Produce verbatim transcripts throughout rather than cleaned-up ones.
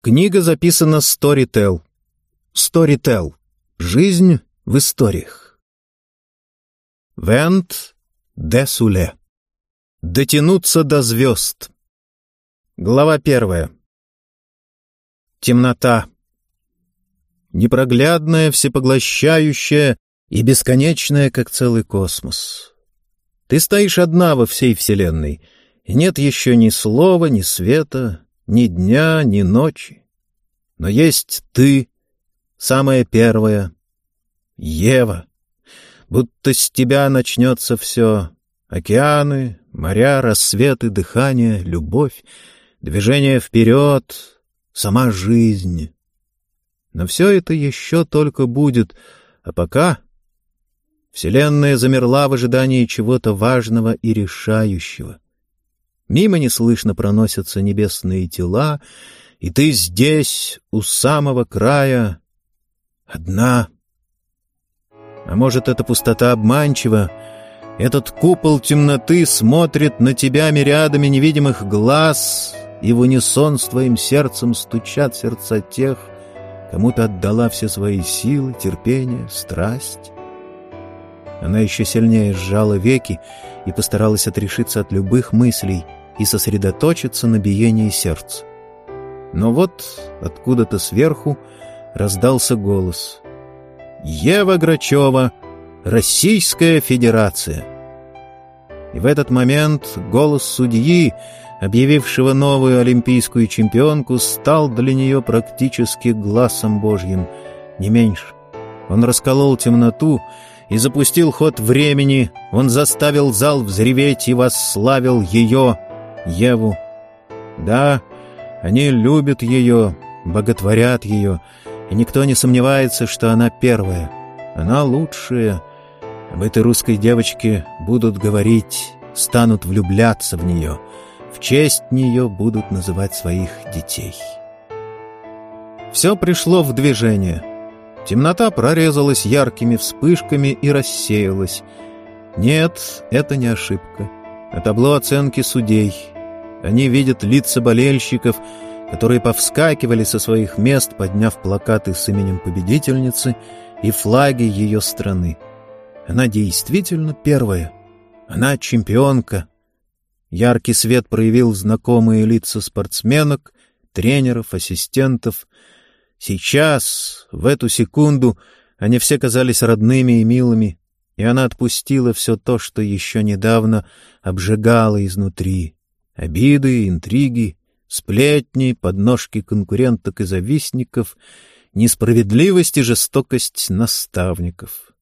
Книга записана Storytel. Storytel. Жизнь в историях. Вент де Суле. Дотянуться до звезд. Глава первая. Темнота. Непроглядная, всепоглощающая и бесконечная, как целый космос. Ты стоишь одна во всей вселенной, и нет еще ни слова, ни света, ни дня, ни ночи. Но есть ты, самая первая, Ева. Будто с тебя начнется все. Океаны, моря, рассветы, дыхание, любовь, движение вперед, сама жизнь. Но все это еще только будет, а пока вселенная замерла в ожидании чего-то важного и решающего. Мимо неслышно проносятся небесные тела, и ты здесь, у самого края, одна. А может, эта пустота обманчива? Этот купол темноты смотрит на тебя мириадами невидимых глаз, и в унисон с твоим сердцем стучат сердца тех, кому ты отдала все свои силы, терпение, страсть. Она еще сильнее сжала веки и постаралась отрешиться от любых мыслей и сосредоточиться на биении сердца. Но вот откуда-то сверху раздался голос. «Ева Грачева, Российская Федерация». И в этот момент голос судьи, объявившего новую олимпийскую чемпионку, стал для нее практически гласом Божьим, не меньше. Он расколол темноту и запустил ход времени, он заставил зал взреветь и восславил ее, Еву. Да, они любят ее, боготворят ее, и никто не сомневается, что она первая, она лучшая. Об этой русской девочке будут говорить, станут влюбляться в нее, в честь нее будут называть своих детей. Все пришло в движение. Темнота прорезалась яркими вспышками и рассеялась. Нет, это не ошибка. Это табло оценки судей. Они видят лица болельщиков, которые повскакивали со своих мест, подняв плакаты с именем победительницы и флаги ее страны. Она действительно первая. Она чемпионка. Яркий свет проявил знакомые лица спортсменок, тренеров, ассистентов. Сейчас, в эту секунду, они все казались родными и милыми, и она отпустила все то, что еще недавно обжигало изнутри. Обиды, интриги, сплетни, подножки конкуренток и завистников, несправедливость и жестокость наставников.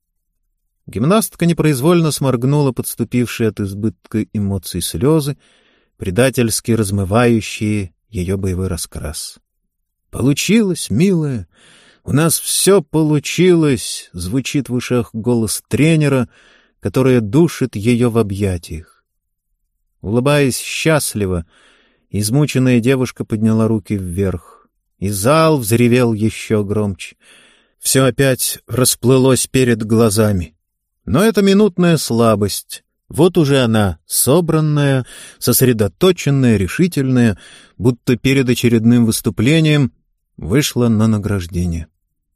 Гимнастка непроизвольно сморгнула подступившие от избытка эмоций слезы, предательски размывающие ее боевой раскрас. «Получилось, милая! У нас все получилось!» — звучит в ушах голос тренера, который душит ее в объятиях. Улыбаясь счастливо, измученная девушка подняла руки вверх, и зал взревел еще громче. Все опять расплылось перед глазами. Но это минутная слабость. Вот уже она, собранная, сосредоточенная, решительная, будто перед очередным выступлением, вышла на награждение.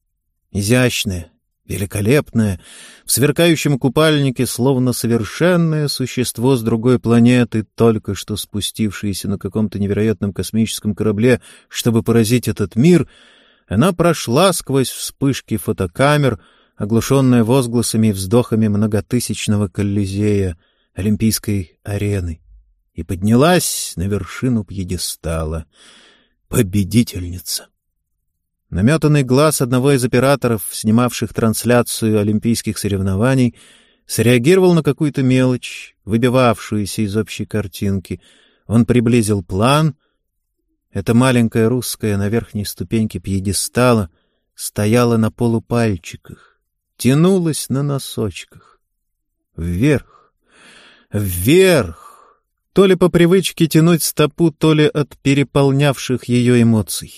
Изящная, великолепная, в сверкающем купальнике, словно совершенное существо с другой планеты, только что спустившееся на каком-то невероятном космическом корабле, чтобы поразить этот мир, она прошла сквозь вспышки фотокамер, оглушенная возгласами и вздохами многотысячного колизея Олимпийской арены, и поднялась на вершину пьедестала. Победительница! Наметанный глаз одного из операторов, снимавших трансляцию олимпийских соревнований, среагировал на какую-то мелочь, выбивавшуюся из общей картинки. Он приблизил план. Эта маленькая русская на верхней ступеньке пьедестала стояла на полупальчиках, тянулась на носочках. Вверх, вверх, то ли по привычке тянуть стопу, то ли от переполнявших ее эмоций.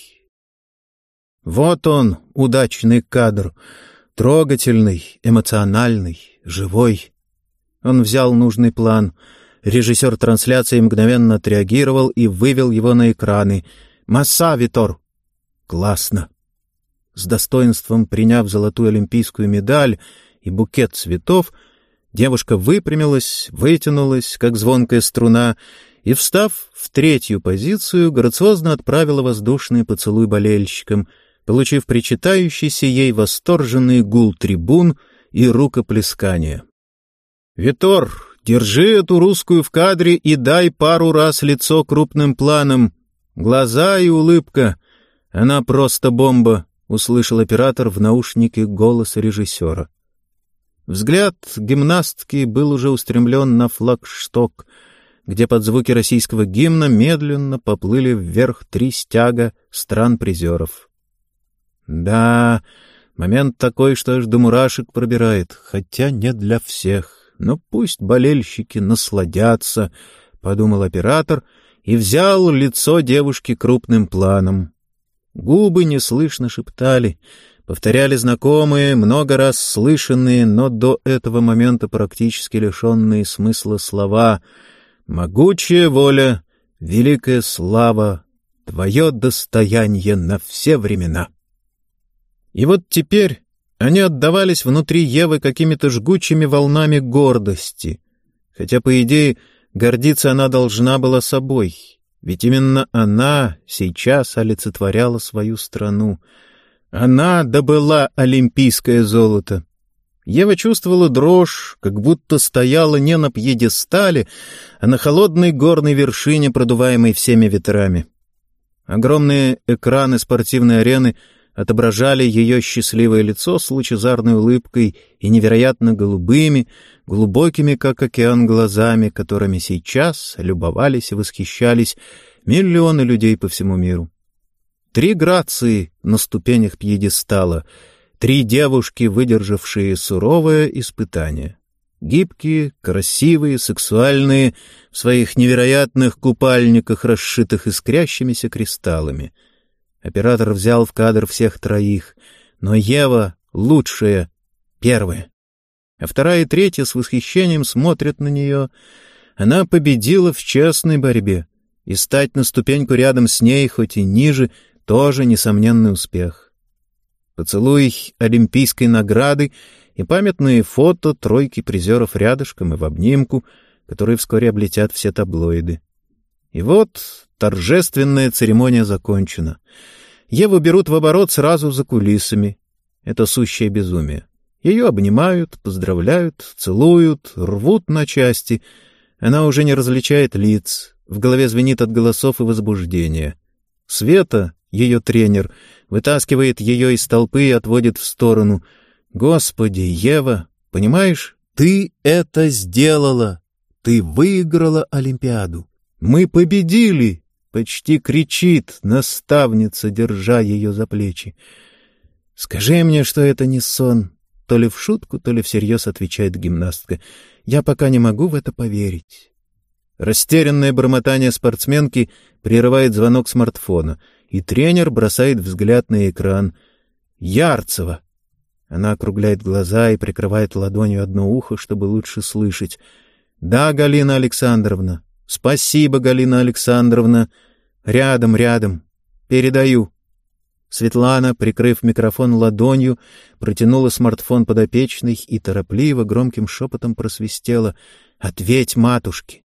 Вот он, удачный кадр, трогательный, эмоциональный, живой. Он взял нужный план. Режиссер трансляции мгновенно отреагировал и вывел его на экраны. Масса, Витор!» «Классно!» С достоинством приняв золотую олимпийскую медаль и букет цветов, девушка выпрямилась, вытянулась, как звонкая струна, и, встав в третью позицию, грациозно отправила воздушный поцелуй болельщикам, получив причитающийся ей восторженный гул трибун и рукоплескания. «Витор, держи эту русскую в кадре и дай пару раз лицо крупным планом. Глаза и улыбка. Она просто бомба», — услышал оператор в наушнике голос режиссера. Взгляд гимнастки был уже устремлен на флагшток, где под звуки российского гимна медленно поплыли вверх три стяга стран-призеров. Да, момент такой, что аж до мурашек пробирает, хотя не для всех. Но пусть болельщики насладятся, — подумал оператор и взял лицо девушки крупным планом. Губы неслышно шептали, повторяли знакомые, много раз слышанные, но до этого момента практически лишенные смысла слова: «Могучая воля, великая слава, твое достояние на все времена». И вот теперь они отдавались внутри Евы какими-то жгучими волнами гордости, хотя, по идее, гордиться она должна была собой, ведь именно она сейчас олицетворяла свою страну. Она добыла олимпийское золото. Ева чувствовала дрожь, как будто стояла не на пьедестале, а на холодной горной вершине, продуваемой всеми ветрами. Огромные экраны спортивной арены отображали ее счастливое лицо с лучезарной улыбкой и невероятно голубыми, глубокими, как океан, глазами, которыми сейчас любовались и восхищались миллионы людей по всему миру. Три грации на ступенях пьедестала, три девушки, выдержавшие суровое испытание. Гибкие, красивые, сексуальные, в своих невероятных купальниках, расшитых искрящимися кристаллами. Оператор взял в кадр всех троих, но Ева лучшая, первая. А вторая и третья с восхищением смотрят на нее. Она победила в честной борьбе, и стать на ступеньку рядом с ней, хоть и ниже, тоже несомненный успех. Поцелуй олимпийской награды и памятные фото тройки призеров рядышком и в обнимку, которые вскоре облетят все таблоиды. И вот торжественная церемония закончена. Еву берут в оборот сразу за кулисами. Это сущее безумие. Ее обнимают, поздравляют, целуют, рвут на части. Она уже не различает лиц. В голове звенит от голосов и возбуждения. Света, ее тренер, вытаскивает ее из толпы и отводит в сторону. «Господи, Ева, понимаешь, ты это сделала! Ты выиграла Олимпиаду! Мы победили!» — почти кричит наставница, держа ее за плечи. «Скажи мне, что это не сон!» — то ли в шутку, то ли всерьез отвечает гимнастка. «Я пока не могу в это поверить». Растерянное бормотание спортсменки прерывает звонок смартфона, и тренер бросает взгляд на экран. «Ярцева!» Она округляет глаза и прикрывает ладонью одно ухо, чтобы лучше слышать. «Да, Галина Александровна. Спасибо, Галина Александровна. Рядом, рядом. Передаю». Светлана, прикрыв микрофон ладонью, протянула смартфон подопечной и торопливо, громким шепотом просвистела: «Ответь матушке».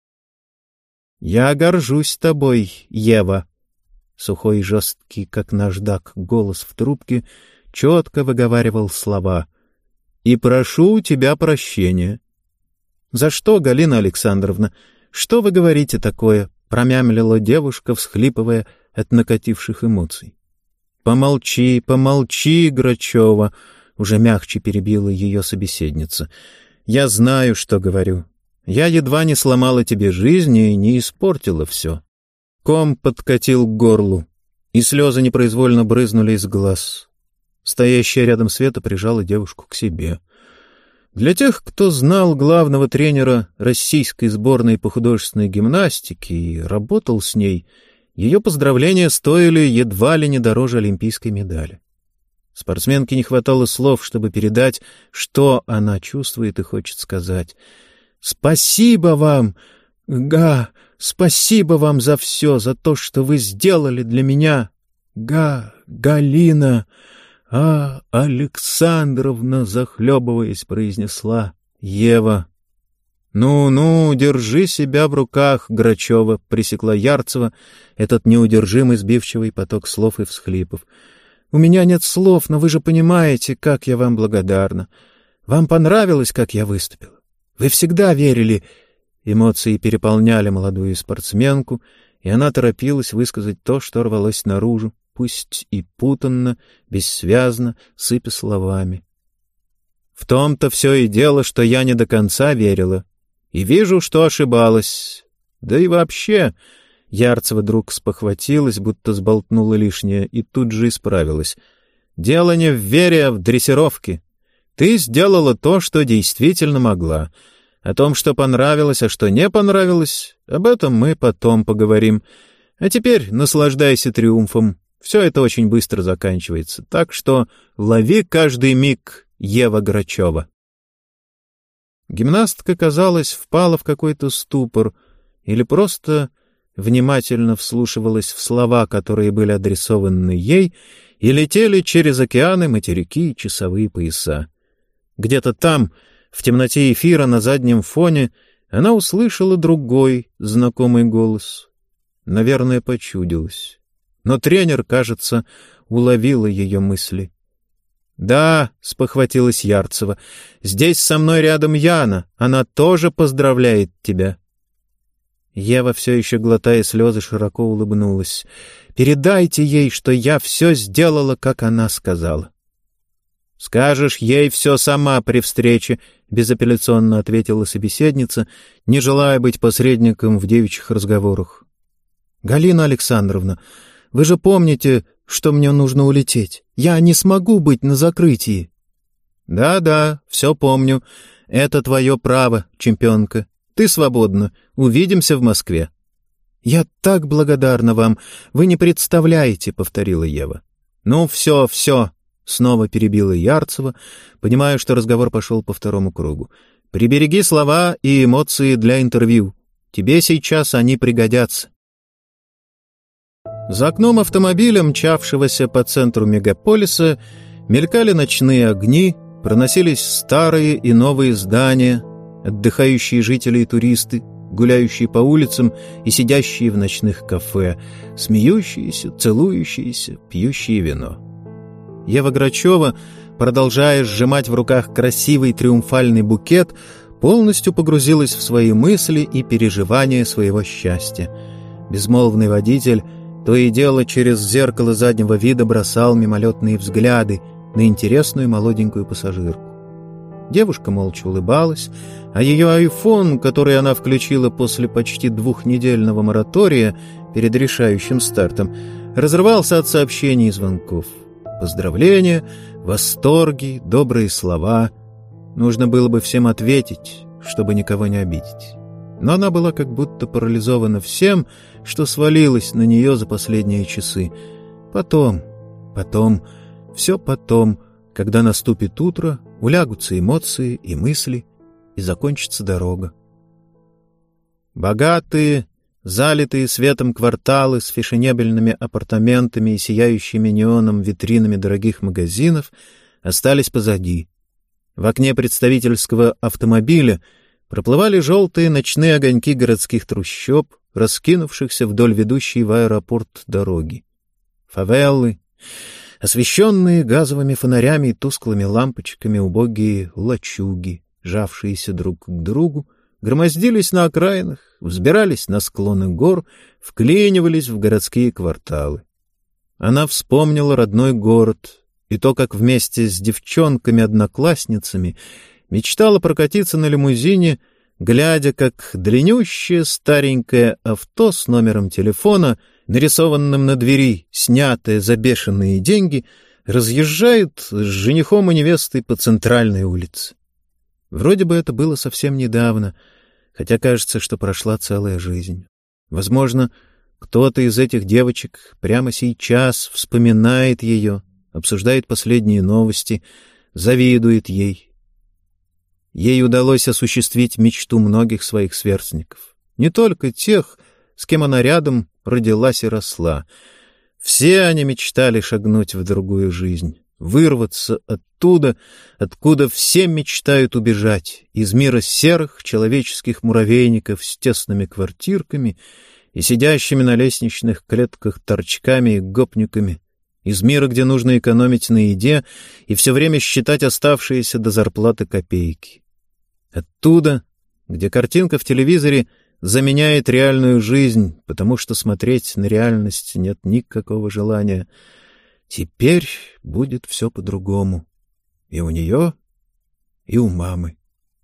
«Я горжусь тобой, Ева». Сухой и жесткий, как наждак, голос в трубке четко выговаривал слова. «И прошу у тебя прощения». «За что, Галина Александровна? Что вы говорите такое?» — промямлила девушка, всхлипывая от накативших эмоций. «Помолчи, помолчи, Грачева», — уже мягче перебила ее собеседница. «Я знаю, что говорю. Я едва не сломала тебе жизнь и не испортила все». Ком подкатил к горлу, и слезы непроизвольно брызнули из глаз. Стоящая рядом Света прижала девушку к себе. Для тех, кто знал главного тренера российской сборной по художественной гимнастике и работал с ней, ее поздравления стоили едва ли не дороже олимпийской медали. Спортсменке не хватало слов, чтобы передать, что она чувствует и хочет сказать. «Спасибо вам! Га, спасибо вам за все, за то, что вы сделали для меня. Га, Галина, а, Александровна, захлебываясь, произнесла Ева. «Ну-ну, держи себя в руках, Грачева», — пресекла Ярцева этот неудержимый сбивчивый поток слов и всхлипов. «У меня нет слов, но вы же понимаете, как я вам благодарна. Вам понравилось, как я выступила? Вы всегда верили...» Эмоции переполняли молодую спортсменку, и она торопилась высказать то, что рвалось наружу, пусть и путанно, бессвязно, сыпя словами. «В том-то все и дело, что я не до конца верила. И вижу, что ошибалась. Да и вообще...» Ярцева вдруг спохватилась, будто сболтнула лишнее, и тут же исправилась. «Дело не в вере, а в дрессировке. Ты сделала то, что действительно могла. О том, что понравилось, а что не понравилось, об этом мы потом поговорим. А теперь наслаждайся триумфом. Все это очень быстро заканчивается, так что лови каждый миг, Ева Грачева». Гимнастка, казалось, впала в какой-то ступор или просто внимательно вслушивалась в слова, которые были адресованы ей, и летели через океаны, материки и часовые пояса. Где-то там, в темноте эфира на заднем фоне, она услышала другой знакомый голос. Наверное, почудилась. Но тренер, кажется, уловила ее мысли. «Да», — спохватилась Ярцева, — «здесь со мной рядом Яна. Она тоже поздравляет тебя». Ева, все еще глотая слезы, широко улыбнулась. «Передайте ей, что я все сделала, как она сказала». «Скажешь ей все сама при встрече», — безапелляционно ответила собеседница, не желая быть посредником в девичьих разговорах. «Галина Александровна, вы же помните, что мне нужно улететь. Я не смогу быть на закрытии». «Да-да, все помню. Это твое право, чемпионка. Ты свободна. Увидимся в Москве». «Я так благодарна вам. Вы не представляете», — повторила Ева. «Ну, все, все», — снова перебила Ярцева, понимая, что разговор пошел по второму кругу. «Прибереги слова и эмоции для интервью. Тебе сейчас они пригодятся». За окном автомобиля, мчавшегося по центру мегаполиса, мелькали ночные огни, проносились старые и новые здания, отдыхающие жители и туристы, гуляющие по улицам и сидящие в ночных кафе, смеющиеся, целующиеся, пьющие вино. Ева Грачева, продолжая сжимать в руках красивый триумфальный букет, полностью погрузилась в свои мысли и переживания своего счастья. Безмолвный водитель то и дело через зеркало заднего вида бросал мимолетные взгляды на интересную молоденькую пассажирку. Девушка молча улыбалась, а ее айфон, который она включила после почти двухнедельного моратория перед решающим стартом, разрывался от сообщений и звонков. Поздравления, восторги, добрые слова. Нужно было бы всем ответить, чтобы никого не обидеть. Но она была как будто парализована всем, что свалилось на нее за последние часы. Потом, потом, все потом, когда наступит утро, улягутся эмоции и мысли, и закончится дорога. Богатые, залитые светом кварталы с фешенебельными апартаментами и сияющими неоном витринами дорогих магазинов остались позади. В окне представительского автомобиля проплывали желтые ночные огоньки городских трущоб, раскинувшихся вдоль ведущей в аэропорт дороги. Фавелы, освещенные газовыми фонарями и тусклыми лампочками убогие лачуги, жавшиеся друг к другу, громоздились на окраинах, взбирались на склоны гор, вклинивались в городские кварталы. Она вспомнила родной город и то, как вместе с девчонками-одноклассницами мечтала прокатиться на лимузине, глядя, как длиннющее старенькое авто с номером телефона, нарисованным на двери, снятое за бешеные деньги, разъезжает с женихом и невестой по центральной улице. Вроде бы это было совсем недавно, хотя кажется, что прошла целая жизнь. Возможно, кто-то из этих девочек прямо сейчас вспоминает ее, обсуждает последние новости, завидует ей. Ей удалось осуществить мечту многих своих сверстников. Не только тех, с кем она рядом родилась и росла. Все они мечтали шагнуть в другую жизнь, вырваться оттуда, откуда все мечтают убежать, из мира серых человеческих муравейников с тесными квартирками и сидящими на лестничных клетках торчками и гопниками, из мира, где нужно экономить на еде и все время считать оставшиеся до зарплаты копейки. Оттуда, где картинка в телевизоре заменяет реальную жизнь, потому что смотреть на реальность нет никакого желания. Теперь будет все по-другому. И у нее, и у мамы.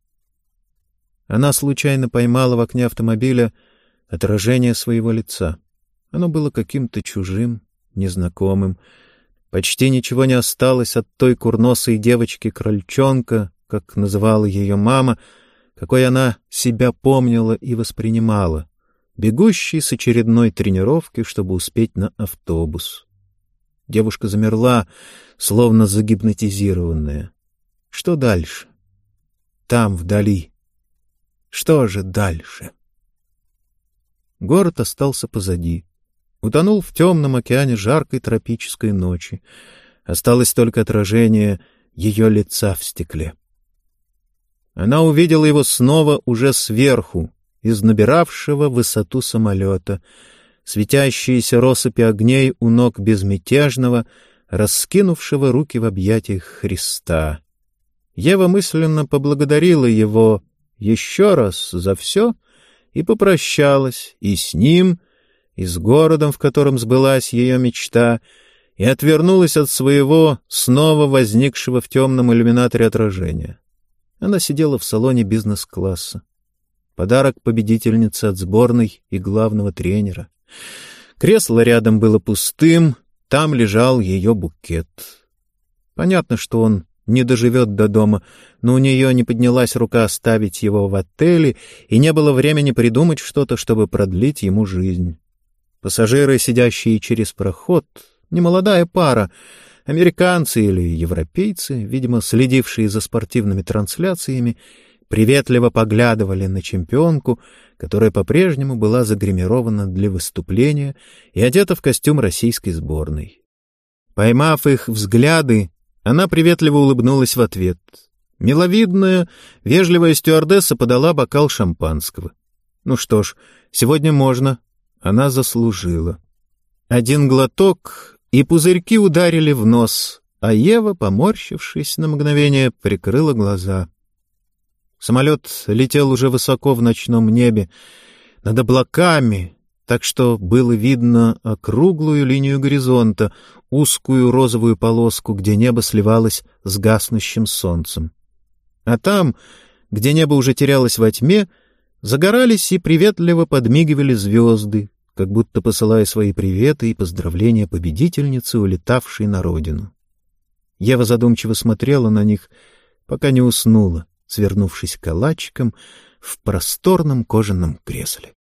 Она случайно поймала в окне автомобиля отражение своего лица. Оно было каким-то чужим, незнакомым. Почти ничего не осталось от той курносой девочки-крольчонка, как называла ее мама, какой она себя помнила и воспринимала, бегущей с очередной тренировки, чтобы успеть на автобус. Девушка замерла, словно загипнотизированная. Что дальше? Там, вдали. Что же дальше? Город остался позади. Утонул в темном океане жаркой тропической ночи. Осталось только отражение ее лица в стекле. Она увидела его снова уже сверху, из набиравшего высоту самолета, светящиеся россыпи огней у ног безмятежного, раскинувшего руки в объятиях Христа. Ева мысленно поблагодарила его еще раз за все и попрощалась и с ним, и с городом, в котором сбылась ее мечта, и отвернулась от своего снова возникшего в темном иллюминаторе отражения. Она сидела в салоне бизнес-класса. Подарок победительницы от сборной и главного тренера. Кресло рядом было пустым, там лежал ее букет. Понятно, что он не доживет до дома, но у нее не поднялась рука оставить его в отеле, и не было времени придумать что-то, чтобы продлить ему жизнь. Пассажиры, сидящие через проход, немолодая пара, американцы или европейцы, видимо, следившие за спортивными трансляциями, приветливо поглядывали на чемпионку, которая по-прежнему была загримирована для выступления и одета в костюм российской сборной. Поймав их взгляды, она приветливо улыбнулась в ответ. Миловидная, вежливая стюардесса подала бокал шампанского. Ну что ж, сегодня можно. Она заслужила. Один глоток, и пузырьки ударили в нос, а Ева, поморщившись на мгновение, прикрыла глаза. Самолет летел уже высоко в ночном небе, над облаками, так что было видно округлую линию горизонта, узкую розовую полоску, где небо сливалось с гаснущим солнцем. А там, где небо уже терялось во тьме, загорались и приветливо подмигивали звезды, как будто посылая свои приветы и поздравления победительнице, улетавшей на родину. Ева задумчиво смотрела на них, пока не уснула, свернувшись калачиком в просторном кожаном кресле.